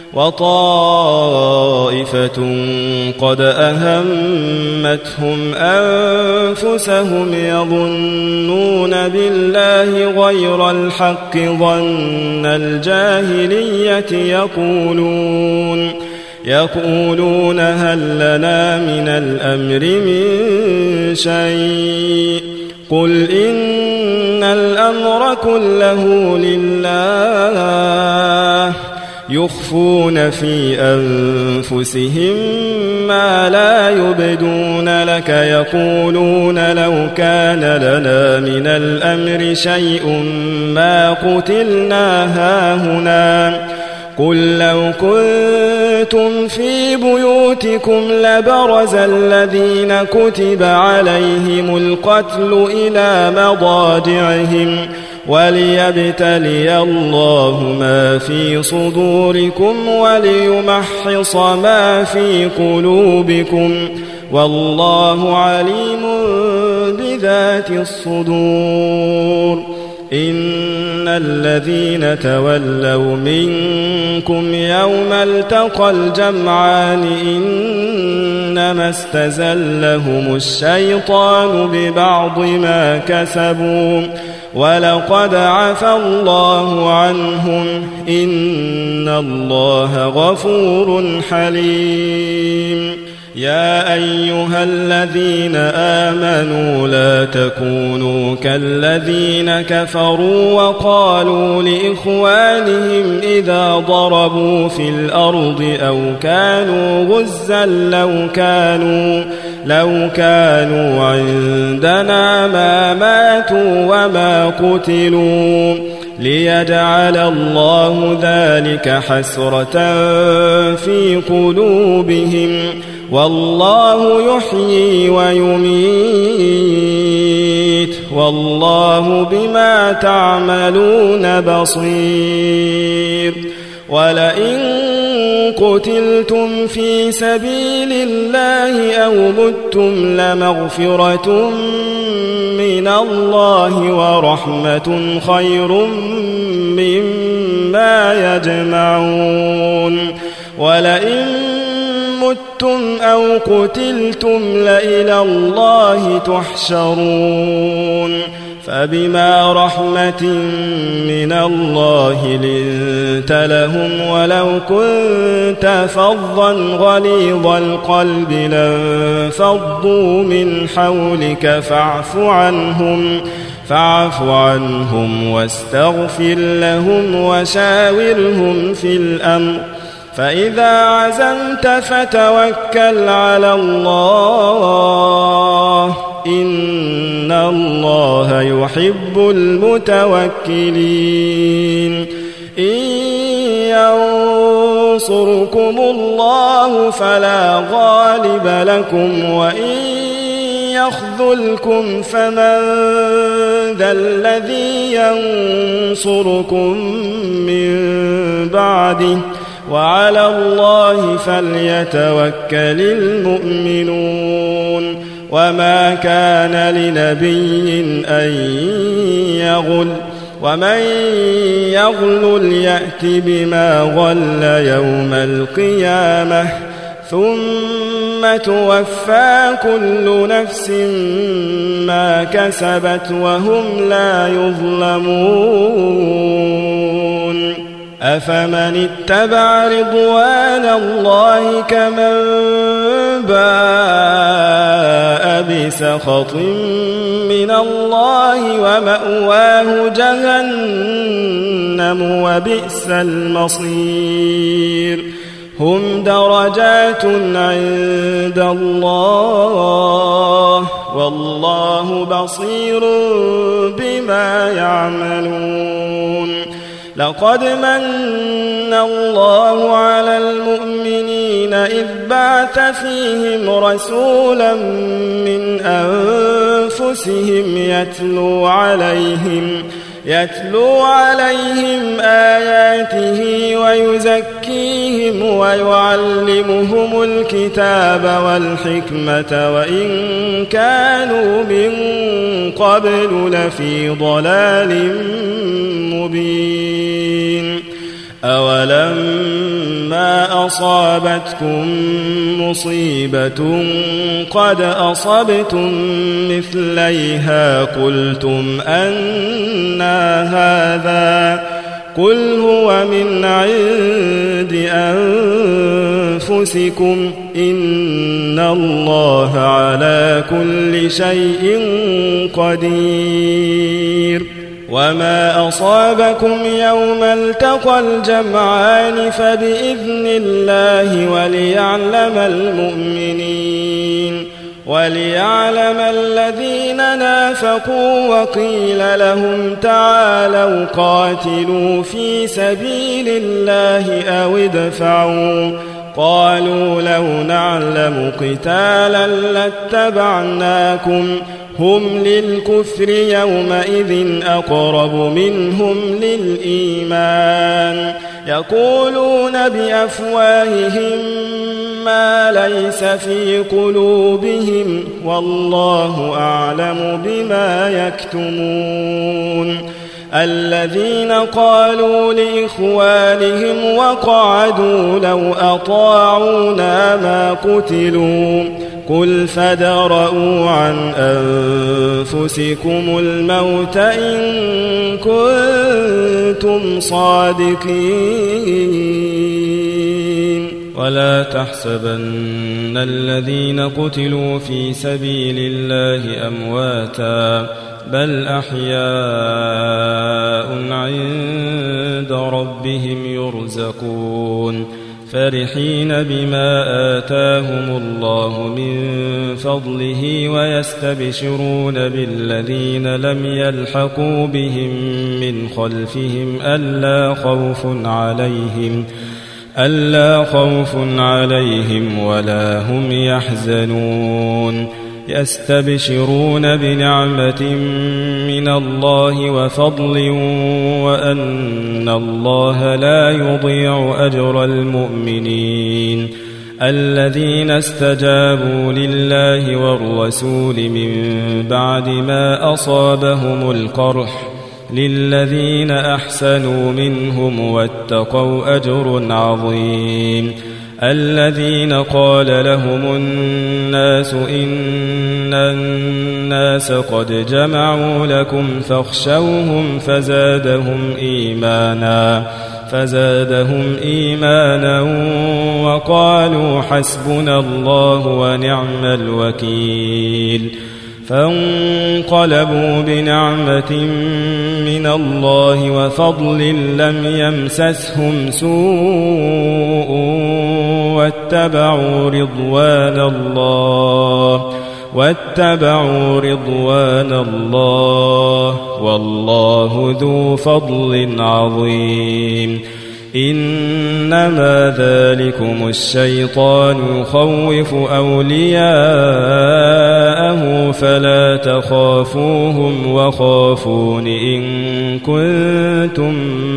وطائفة قد أهمتهم أنفسهم يظنون بالله غير الحق ظن الجاهلية يقولون يقولون هل لنا من الأمر من شيء قل إن الأمر كله لله يخفون في أنفسهم ما لا يبدون لك يقولون لو كان لنا من الأمر شيء ما قتلنا هاهنا قل لو كنتم في بيوتكم لبرز الذين كتب عليهم القتل إلى مضاجعهم وليبتلي الله ما في صدوركم وليمحص ما في قلوبكم والله عليم بذات الصدور. إن الذين تولوا منكم يوم التقى الجمعان إنما استزلهم الشيطان ببعض ما كسبوا ولقد عفا الله عنهم إن الله غفور حليم. يا أيها الذين آمنوا لا تكونوا كالذين كفروا وقالوا لإخوانهم إذا ضربوا في الأرض أو كانوا غزا لو كانوا لو كانوا عندنا ما ماتوا وما قتلوا ليجعل الله ذلك حسرة في قلوبهم والله يحيي ويميت والله بما تعملون بصير. ولئن قتلتم في سبيل الله أو متم لمغفرة من الله ورحمة خير مما يجمعون. ولئن متم أو قتلتم لإلى الله تحشرون فبما رحمة من الله لنت لهم ولو كنت فظا غليظ القلب لانفضوا من حولك فاعف عنهم فاعف عنهم واستغفر لهم وشاورهم في الأمر فإذا عزمت فتوكل على الله إن الله يحب المتوكلين إن ينصركم الله فلا غالب لكم وإن يخذلكم فمن ذا الذي ينصركم من بعده وعلى الله فليتوكل المؤمنون وما كان لنبي أن يغل ومن يغل يأت بما غل يوم القيامة ثم توفى كل نفس ما كسبت وهم لا يظلمون أفمن اتبع رضوان الله كمن باء بسخط من الله ومأواه جهنم وبئس المصير هم درجات عند الله والله بصير بما يعملون لقد من الله على المؤمنين إذ بعث فيهم رسولا من أنفسهم يتلو عليهم يتلو عليهم آياته ويزكيهم ويعلمهم الكتاب والحكمة وإن كانوا من قبل لفي ضلال مبين أولما أصابتكم مصيبة قد أصبتم مثليها قلتم أنى هذا قل هو من عند أنفسكم إن الله على كل شيء قدير وما أصابكم يوم التقى الجمعان فبإذن الله وليعلم المؤمنين وليعلم الذين نافقوا وقيل لهم تعالوا قاتلوا في سبيل الله أو ادفعوا قالوا لو نعلم قتالا لاتبعناكم هم للكفر يومئذ أقرب منهم للإيمان يقولون بأفواههم ما ليس في قلوبهم والله أعلم بما يكتمون الذين قالوا لإخوانهم وقعدوا لو أطاعونا ما قتلوا قل فادرءوا عن أنفسكم الموت إن كنتم صادقين ولا تحسبن الذين قتلوا في سبيل الله أمواتا بل أحياء عند ربهم يرزقون فرحين بما آتاهم الله من فضله ويستبشرون بالذين لم يلحقوا بهم من خلفهم ألا خوف عليهم ألا خوف عليهم ولا هم يحزنون يستبشرون بنعمة من الله وفضل وأن الله لا يضيع أجر المؤمنين الذين استجابوا لله والرسول من بعد ما أصابهم القرح للذين أحسنوا منهم واتقوا أجر عظيم الذين قال لهم الناس إن الناس قد جمعوا لكم فاخشوهم فزادهم إيمانا فزادهم إيمانا وقالوا حسبنا الله ونعم الوكيل فانقلبوا بنعمة من الله وفضل لم يمسسهم سوء واتبعوا رضوان الله واتبعوا رضوان الله والله ذو فضل عظيم إنما ذلكم الشيطان يخوف أولياءه فلا تخافوهم وخافون إن كنتم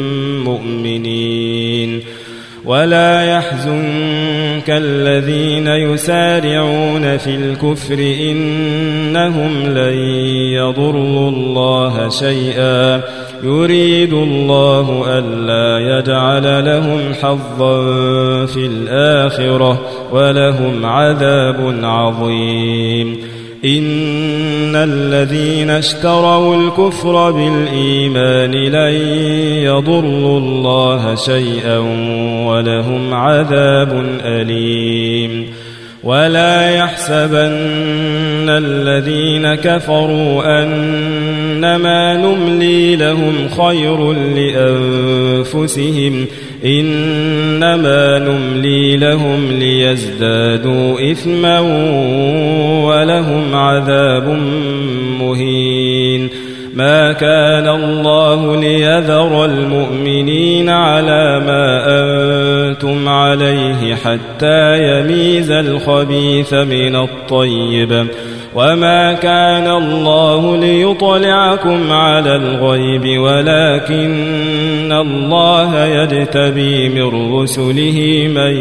مؤمنين ولا يحزنك الذين يسارعون في الكفر إنهم لن يضروا الله شيئا يريد الله ألا يجعل لهم حظا في الآخرة ولهم عذاب عظيم إن الذين اشتروا الكفر بالإيمان لن يضروا الله شيئا ولهم عذاب أليم ولا يحسبن الذين كفروا أنما نملي لهم خير لأنفسهم إنما نملي لهم ليزدادوا إثما ولهم عذاب مهين ما كان الله ليذر المؤمنين على ما أنتم عليه حتى يميز الخبيث من الطيب وما كان الله ليطلعكم على الغيب ولكن الله يجتبي من رسله من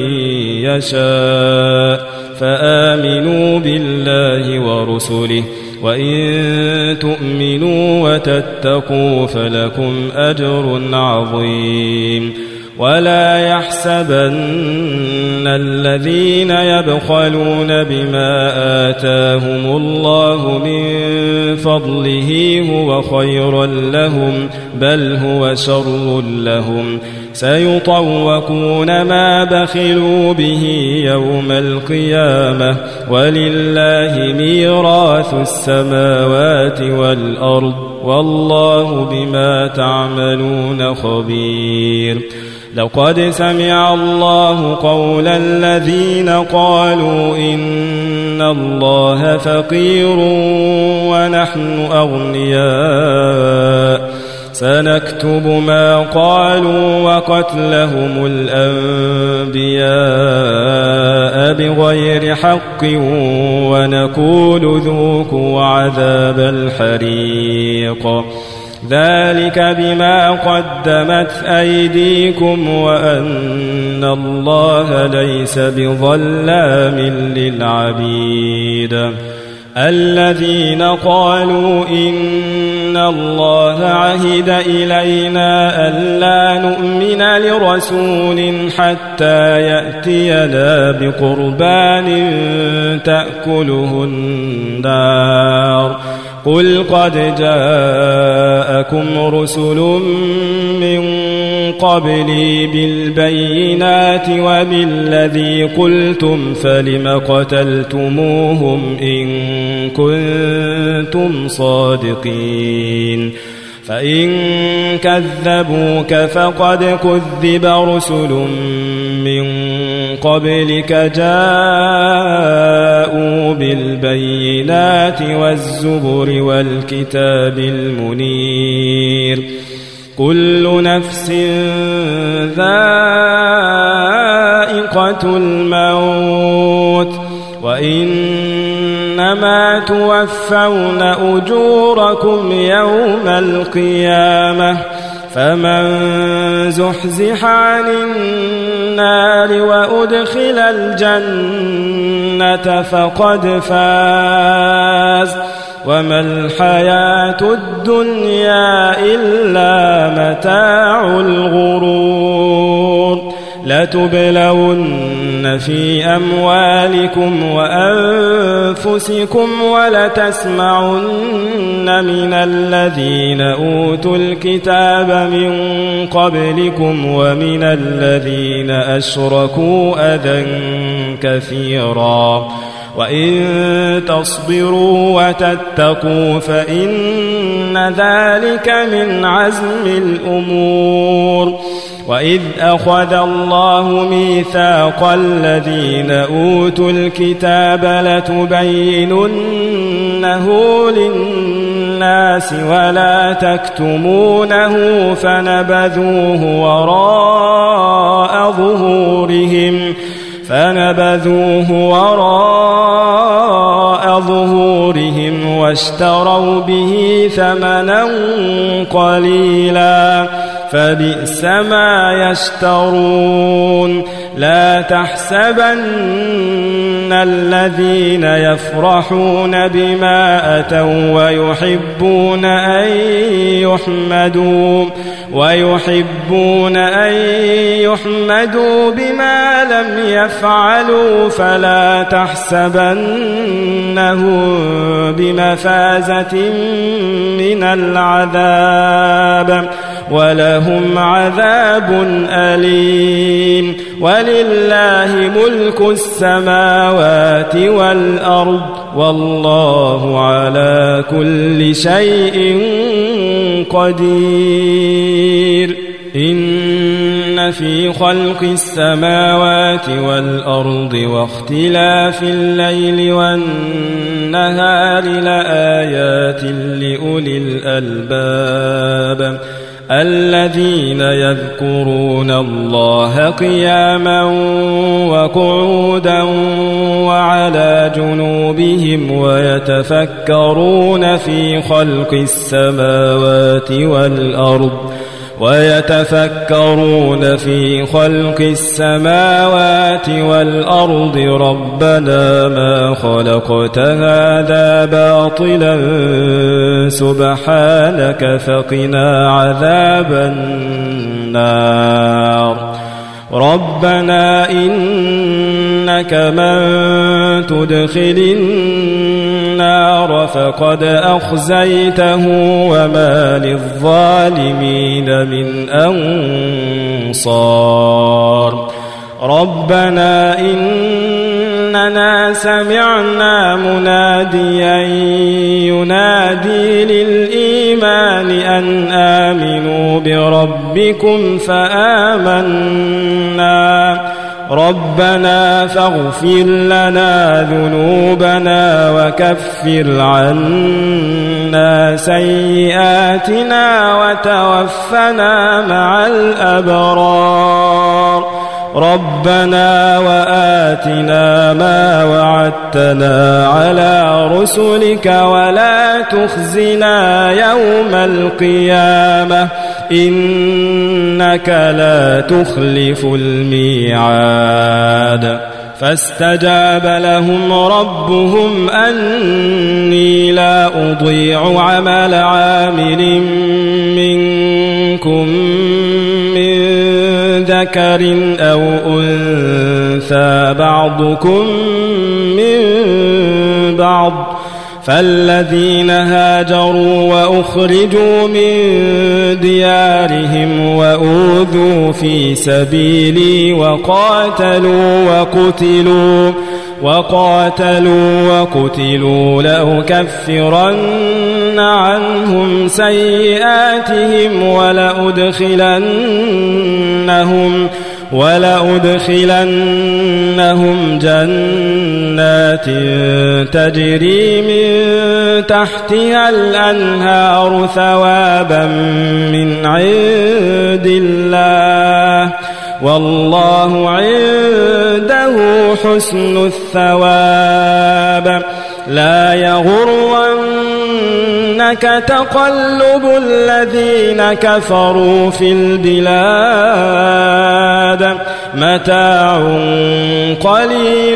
يشاء فآمنوا بالله ورسله وإن تؤمنوا وتتقوا فلكم أجر عظيم ولا يحسبن الذين يبخلون بما آتاهم الله من فضله هو خيرا لهم بل هو شر لهم سيطوقون ما بخلوا به يوم القيامة ولله ميراث السماوات والأرض والله بما تعملون خبير لقد سمع الله قول الذين قالوا إن الله فقير ونحن أغنياء سنكتب ما قالوا وقتلهم الأنبياء بغير حق ونقول ذوقوا عذاب الحريق ذلك بما قدمت أيديكم وأن الله ليس بظلام للعبيد الذين قالوا إن الله عهد إلينا ألا نؤمن لرسول حتى يأتينا بقربان تأكله النار قل قد جاءكم رسل من قبلي بالبينات وبالذي قلتم فلم قتلتموهم إن كنتم صادقين فإن كذبوك فقد كذب رسل من قبلك جاءوا بالبينات والزبر والكتاب المنير كل نفس ذائقة الموت وإنما توفون أجوركم يوم القيامة فمن زحزح عن النار وأدخل الجنة فقد فاز وما الحياة الدنيا إلا متاع الغرور لتبلون في أموالكم وأنفسكم ولتسمعن من الذين أوتوا الكتاب من قبلكم ومن الذين أشركوا أذى كثيرا وإن تصبروا وتتقوا فإن ذلك من عزم الأمور. وإذ أخذ الله ميثاق الذين أوتوا الكتاب لتبيننه للناس ولا تكتمونه فنبذوه وراء ظهورهم فنبذوه وراء ظهورهم واشتروا به ثمنا قليلا فبئس ما يشترون. لا تحسبن الذين يفرحون بما أتوا ويحبون أن يحمدوا ويحبون أن يحمدوا بما لم يفعلوا فلا تحسبنهم بمفازة من العذاب ولهم عذاب أليم. ولله ملك السماوات والأرض والله على كل شيء قدير. إن في خلق السماوات والأرض واختلاف الليل والنهار لآيات لأولي الألباب الذين يذكرون الله قياما وقعودا وعلى جنوبهم ويتفكرون في خلق السماوات والأرض ويتفكرون في خلق السماوات والأرض ربنا ما خلقت هذا باطلا سبحانك فقنا عذاب النار. ربنا إنك من تدخل النار فقد أخزيته وما للظالمين من أنصار. ربنا إننا سمعنا مناديا ينادي للإيمان أن آمنوا بربكم فآمنا ربنا فاغفر لنا ذنوبنا وكفر عنا سيئاتنا وتوفنا مع الأبرار. ربنا وآتنا ما وعدتنا على رسلك ولا تخزنا يوم القيامة إنك لا تخلف الميعاد. فاستجاب لهم ربهم أني لا أضيع عمل عامل منكم من ذكر أو أنثى بعضكم من بعض فالذين هاجروا وأخرجوا من ديارهم وأوذوا في سبيلي وقاتلوا وقتلوا وقاتلوا وقتلوا لأكفرن عنهم سيئاتهم ولأدخلنهم ولأدخلنهم جنات تجري من تحتها الأنهار ثوابا من عند الله والله عنده حسن الثواب. لا يغرنك تقلب الذين كفروا في البلاد متاع قليل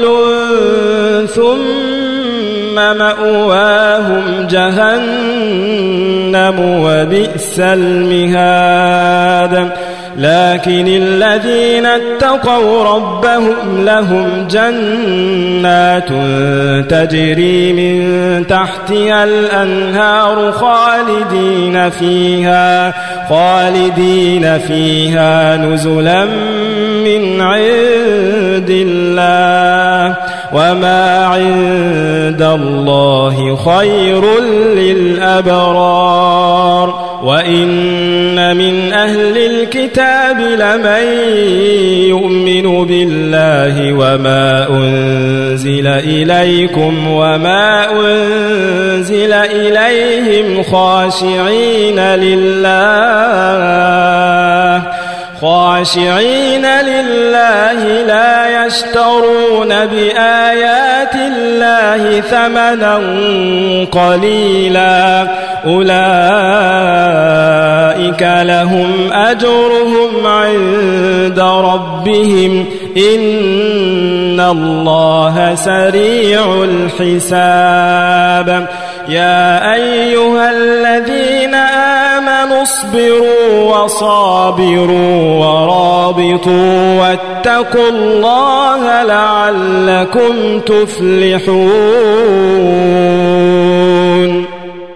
ثم مأواهم جهنم وبئس المهاد. لكن الذين اتقوا ربهم لهم جنات تجري من تحتها الأنهار خالدين فيها خالدين فيها نزلا من عند الله وما عند الله خير للأبرار وإن من أهل الكتاب لمن يؤمن بالله وما أنزل إليكم وما أنزل إليهم خاشعين لله خاشعين لله لا يشترون بآيات الله ثمنا قليلا أولئك لهم أجرهم عند ربهم إن الله سريع الحساب يا أيها الذين آمنوا اصبروا وصابروا ورابطوا واتقوا الله لعلكم تفلحون